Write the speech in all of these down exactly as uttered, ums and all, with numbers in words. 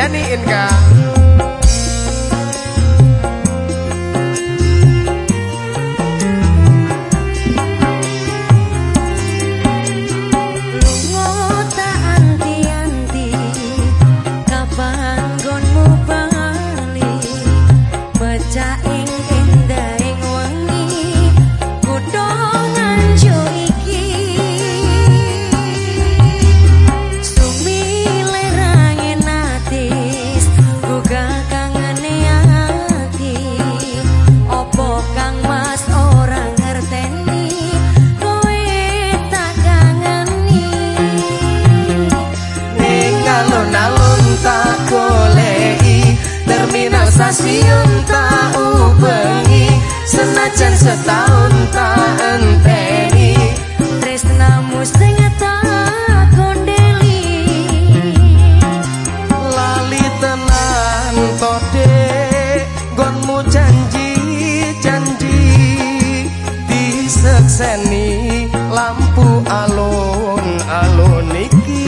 Denny Inka. Stasiun tak ubengi senajan setahun tak enteni tresnamu sing tak kondeli lali tenan to dek gonmu janji janji disekseni lampu alun-alun iki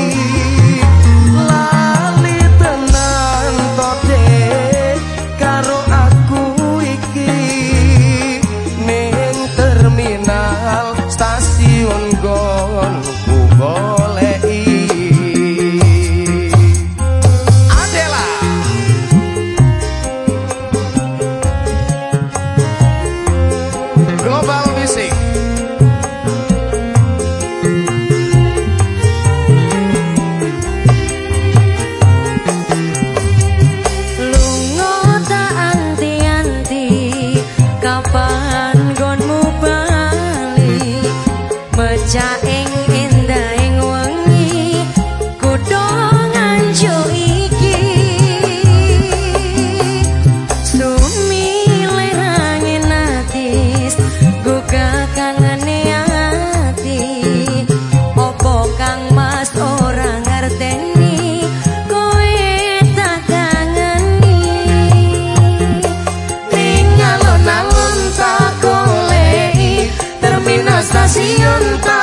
jaeng endahing wengi kudu nganjo iki sumile rangin atis gugah kangene ati opo kang mas ora ngerteni kowe tak kangeni ning alun-alun tak goleki terminal stasiun tak